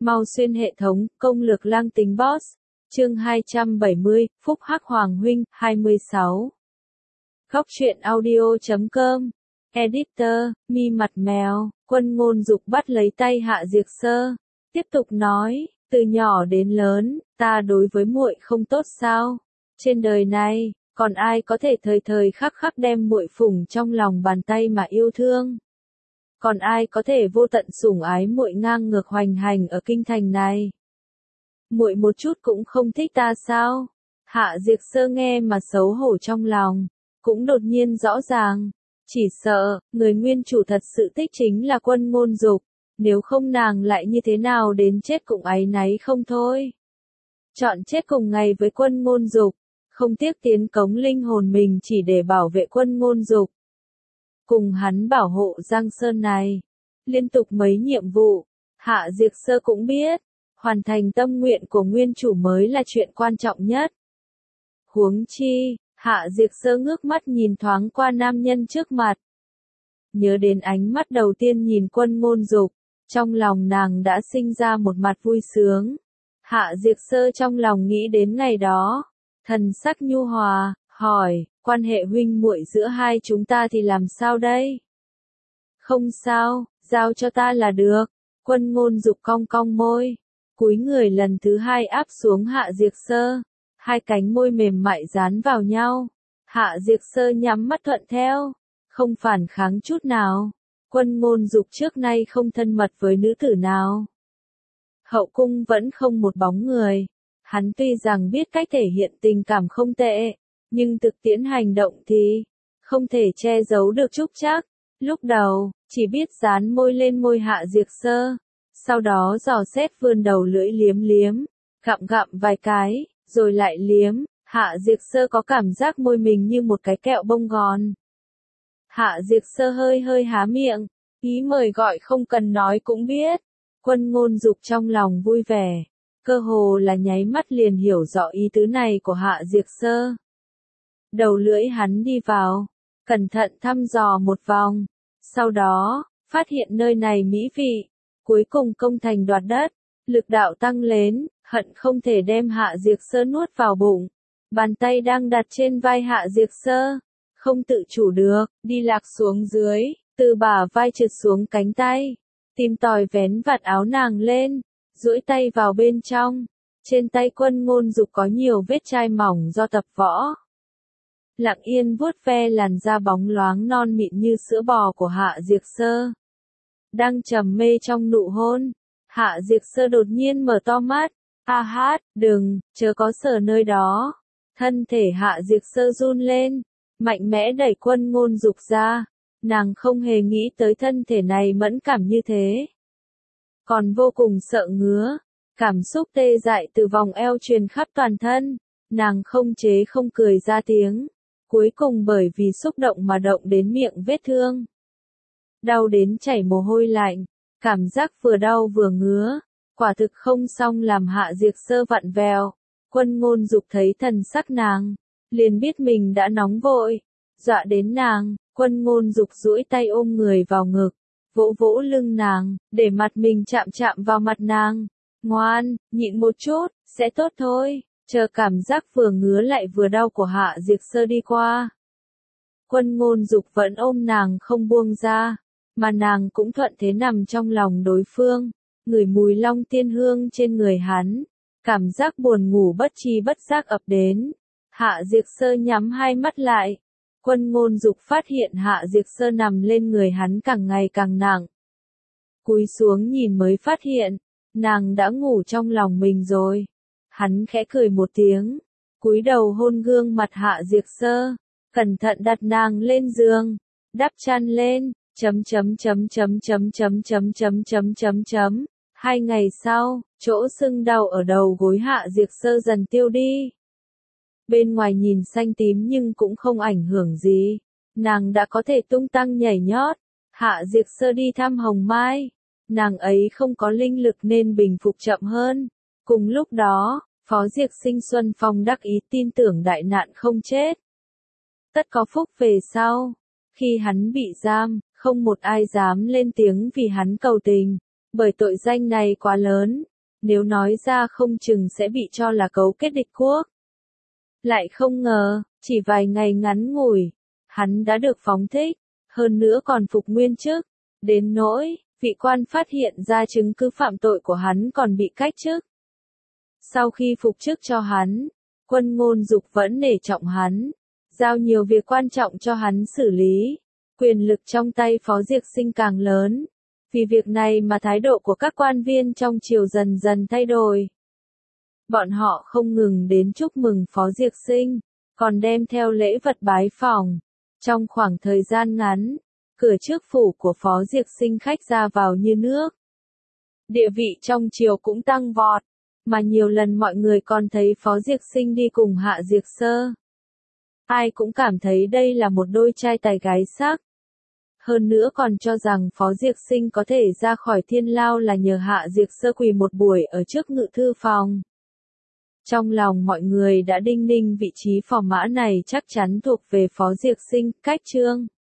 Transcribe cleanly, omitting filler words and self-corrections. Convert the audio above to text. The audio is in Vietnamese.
Mau xuyên hệ thống, công lược lang tính boss. Chương 270, Phúc Hắc Hoàng huynh, 26. Góc truyện audio.com. Editor, Mi Mặt Mèo. Quân Ngôn Dục bắt lấy tay Hạ Diệt Sơ, tiếp tục nói, từ nhỏ đến lớn, ta đối với muội không tốt sao? Trên đời này, còn ai có thể thời thời khắc khắc đem muội phủng trong lòng bàn tay mà yêu thương? Còn ai có thể vô tận sủng ái muội ngang ngược hoành hành ở kinh thành này? Muội một chút cũng không thích ta sao? Hạ Diệt Sơ nghe mà xấu hổ trong lòng, cũng đột nhiên rõ ràng, chỉ sợ người nguyên chủ thật sự thích chính là Quân Ngôn Dục, nếu không nàng lại như thế nào đến chết cũng áy náy không thôi. Chọn chết cùng ngày với Quân Ngôn Dục, không tiếc tiến cống linh hồn mình chỉ để bảo vệ Quân Ngôn Dục. Cùng hắn bảo hộ Giang Sơn này, liên tục mấy nhiệm vụ, Hạ Diệt Sơ cũng biết, hoàn thành tâm nguyện của nguyên chủ mới là chuyện quan trọng nhất. Huống chi, Hạ Diệt Sơ ngước mắt nhìn thoáng qua nam nhân trước mặt. Nhớ đến ánh mắt đầu tiên nhìn Quân Ngôn Dục, trong lòng nàng đã sinh ra một mặt vui sướng. Hạ Diệt Sơ trong lòng nghĩ đến ngày đó, thần sắc nhu hòa, hỏi, quan hệ huynh muội giữa hai chúng ta thì làm sao đây? Không sao, giao cho ta là được. Quân Ngôn Dục cong cong môi, cúi người lần thứ hai áp xuống Hạ Diệt Sơ, hai cánh môi mềm mại dán vào nhau. Hạ Diệt Sơ nhắm mắt thuận theo, không phản kháng chút nào. Quân Ngôn Dục trước nay không thân mật với nữ tử nào. Hậu cung vẫn không một bóng người. Hắn tuy rằng biết cách thể hiện tình cảm không tệ, nhưng thực tiễn hành động thì không thể che giấu được chút chắc. Lúc đầu, chỉ biết dán môi lên môi Hạ Diệt Sơ, sau đó dò xét vươn đầu lưỡi liếm liếm, gặm gặm vài cái, rồi lại liếm. Hạ Diệt Sơ có cảm giác môi mình như một cái kẹo bông gòn. Hạ Diệt Sơ hơi hơi há miệng, ý mời gọi không cần nói cũng biết. Quân Ngôn Dục trong lòng vui vẻ, cơ hồ là nháy mắt liền hiểu rõ ý tứ này của Hạ Diệt Sơ. Đầu lưỡi hắn đi vào, cẩn thận thăm dò một vòng, sau đó, phát hiện nơi này mỹ vị, cuối cùng công thành đoạt đất, lực đạo tăng lên, hận không thể đem Hạ Diệt Sơ nuốt vào bụng. Bàn tay đang đặt trên vai Hạ Diệt Sơ, không tự chủ được, đi lạc xuống dưới, từ bả vai trượt xuống cánh tay, tìm tòi vén vạt áo nàng lên, duỗi tay vào bên trong. Trên tay Quân Ngôn Dục có nhiều vết chai mỏng do tập võ. Lặng yên vuốt ve làn da bóng loáng non mịn như sữa bò của Hạ Diệt Sơ. Đang trầm mê trong nụ hôn, Hạ Diệt Sơ đột nhiên mở to mắt. A hát, đừng, chớ có sờ nơi đó. Thân thể Hạ Diệt Sơ run lên, mạnh mẽ đẩy Quân Ngôn Dục ra. Nàng không hề nghĩ tới thân thể này mẫn cảm như thế. Còn vô cùng sợ ngứa, cảm xúc tê dại từ vòng eo truyền khắp toàn thân. Nàng không chế không cười ra tiếng, cuối cùng bởi vì xúc động mà động đến miệng vết thương. Đau đến chảy mồ hôi lạnh, cảm giác vừa đau vừa ngứa, quả thực không xong làm Hạ Diệt Sơ vặn vẹo. Quân Ngôn Dục thấy thần sắc nàng, liền biết mình đã nóng vội, dọa đến nàng. Quân Ngôn Dục duỗi tay ôm người vào ngực, vỗ vỗ lưng nàng, để mặt mình chạm chạm vào mặt nàng. Ngoan, nhịn một chút, sẽ tốt thôi. Chờ cảm giác vừa ngứa lại vừa đau của Hạ Diệt Sơ đi qua. Quân Ngôn Dục vẫn ôm nàng không buông ra, mà nàng cũng thuận thế nằm trong lòng đối phương, ngửi mùi long tiên hương trên người hắn. Cảm giác buồn ngủ bất tri bất giác ập đến. Hạ Diệt Sơ nhắm hai mắt lại. Quân Ngôn Dục phát hiện Hạ Diệt Sơ nằm lên người hắn càng ngày càng nặng. Cúi xuống nhìn mới phát hiện, nàng đã ngủ trong lòng mình rồi. Hắn khẽ cười một tiếng, cúi đầu hôn gương mặt Hạ Diệt Sơ, cẩn thận đặt nàng lên giường, đắp chăn lên, chấm chấm chấm chấm chấm chấm chấm chấm chấm chấm chấm. 2 ngày sau, chỗ sưng đau ở đầu gối Hạ Diệt Sơ dần tiêu đi. Bên ngoài nhìn xanh tím nhưng cũng không ảnh hưởng gì, nàng đã có thể tung tăng nhảy nhót. Hạ Diệt Sơ đi thăm Hồng Mai, nàng ấy không có linh lực nên bình phục chậm hơn. Cùng lúc đó, Phó Diệt Sinh Xuân Phong đắc ý tin tưởng đại nạn không chết, tất có phúc về sau. Khi hắn bị giam, không một ai dám lên tiếng vì hắn cầu tình, bởi tội danh này quá lớn, nếu nói ra không chừng sẽ bị cho là cấu kết địch quốc. Lại không ngờ, chỉ vài ngày ngắn ngủi, hắn đã được phóng thích, hơn nữa còn phục nguyên chức, đến nỗi, vị quan phát hiện ra chứng cứ phạm tội của hắn còn bị cách chức. Sau khi phục chức cho hắn, Quân Ngôn Dục vẫn nể trọng hắn, giao nhiều việc quan trọng cho hắn xử lý, quyền lực trong tay Phó Diệc Sinh càng lớn. Vì việc này mà thái độ của các quan viên trong triều dần dần thay đổi. Bọn họ không ngừng đến chúc mừng Phó Diệc Sinh, còn đem theo lễ vật bái phỏng. Trong khoảng thời gian ngắn, cửa trước phủ của Phó Diệc Sinh khách ra vào như nước. Địa vị trong triều cũng tăng vọt, mà nhiều lần mọi người còn thấy Phó Diệc Sinh đi cùng Hạ Diệc Sơ. Ai cũng cảm thấy đây là một đôi trai tài gái sắc. Hơn nữa còn cho rằng Phó Diệc Sinh có thể ra khỏi Thiên Lao là nhờ Hạ Diệc Sơ quỳ một buổi ở trước ngự thư phòng. Trong lòng mọi người đã đinh ninh vị trí phò mã này chắc chắn thuộc về Phó Diệc Sinh, cách chương.